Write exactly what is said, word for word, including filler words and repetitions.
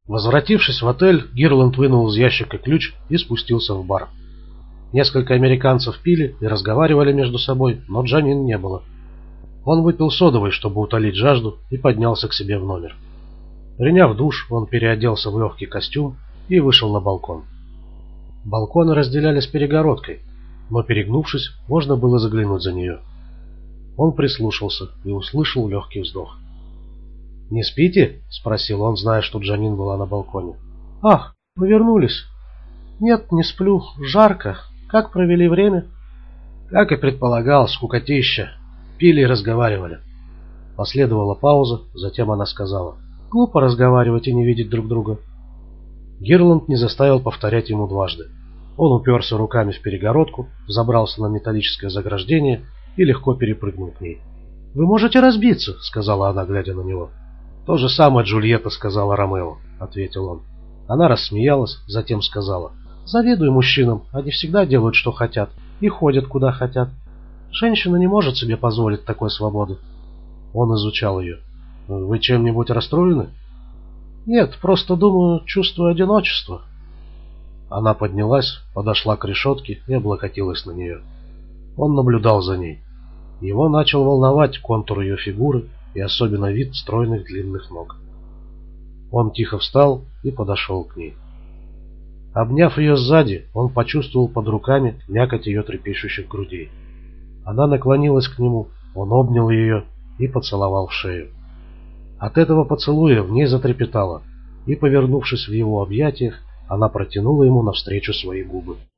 Возвратившись в отель, Гирланд вынул из ящика ключ и спустился в бар. Несколько американцев пили и разговаривали между собой, но Джанин не было. Он выпил содовой, чтобы утолить жажду, и поднялся к себе в номер. Приняв душ, он переоделся в легкий костюм и вышел на балкон. Балконы разделялись перегородкой, но, перегнувшись, можно было заглянуть за нее. Он прислушался и услышал легкий вздох. «Не спите?» — спросил он, зная, что Джанин была на балконе. «Ах, вы вернулись?» «Нет, не сплю. Жарко. Как провели время?» «Как и предполагал, скукотища. Пили и разговаривали». Последовала пауза, затем она сказала: «Глупо разговаривать и не видеть друг друга». Гирланд не заставил повторять ему дважды. Он уперся руками в перегородку, забрался на металлическое заграждение и легко перепрыгнул к ней. «Вы можете разбиться», — сказала она, глядя на него. «То же самое Джульетта сказала Ромео», — ответил он. Она рассмеялась, затем сказала: «Завидую мужчинам, они всегда делают, что хотят, и ходят, куда хотят. Женщина не может себе позволить такой свободы». Он изучал ее. «Вы чем-нибудь расстроены?» «Нет, просто думаю, чувствую одиночество». Она поднялась, подошла к решетке и облокотилась на нее. Он наблюдал за ней. Его начал волновать контур ее фигуры и особенно вид стройных длинных ног. Он тихо встал и подошел к ней. Обняв ее сзади, он почувствовал под руками мякоть ее трепещущих грудей. Она наклонилась к нему, он обнял ее и поцеловал в шею. От этого поцелуя в ней затрепетало, и, повернувшись в его объятиях, она протянула ему навстречу свои губы.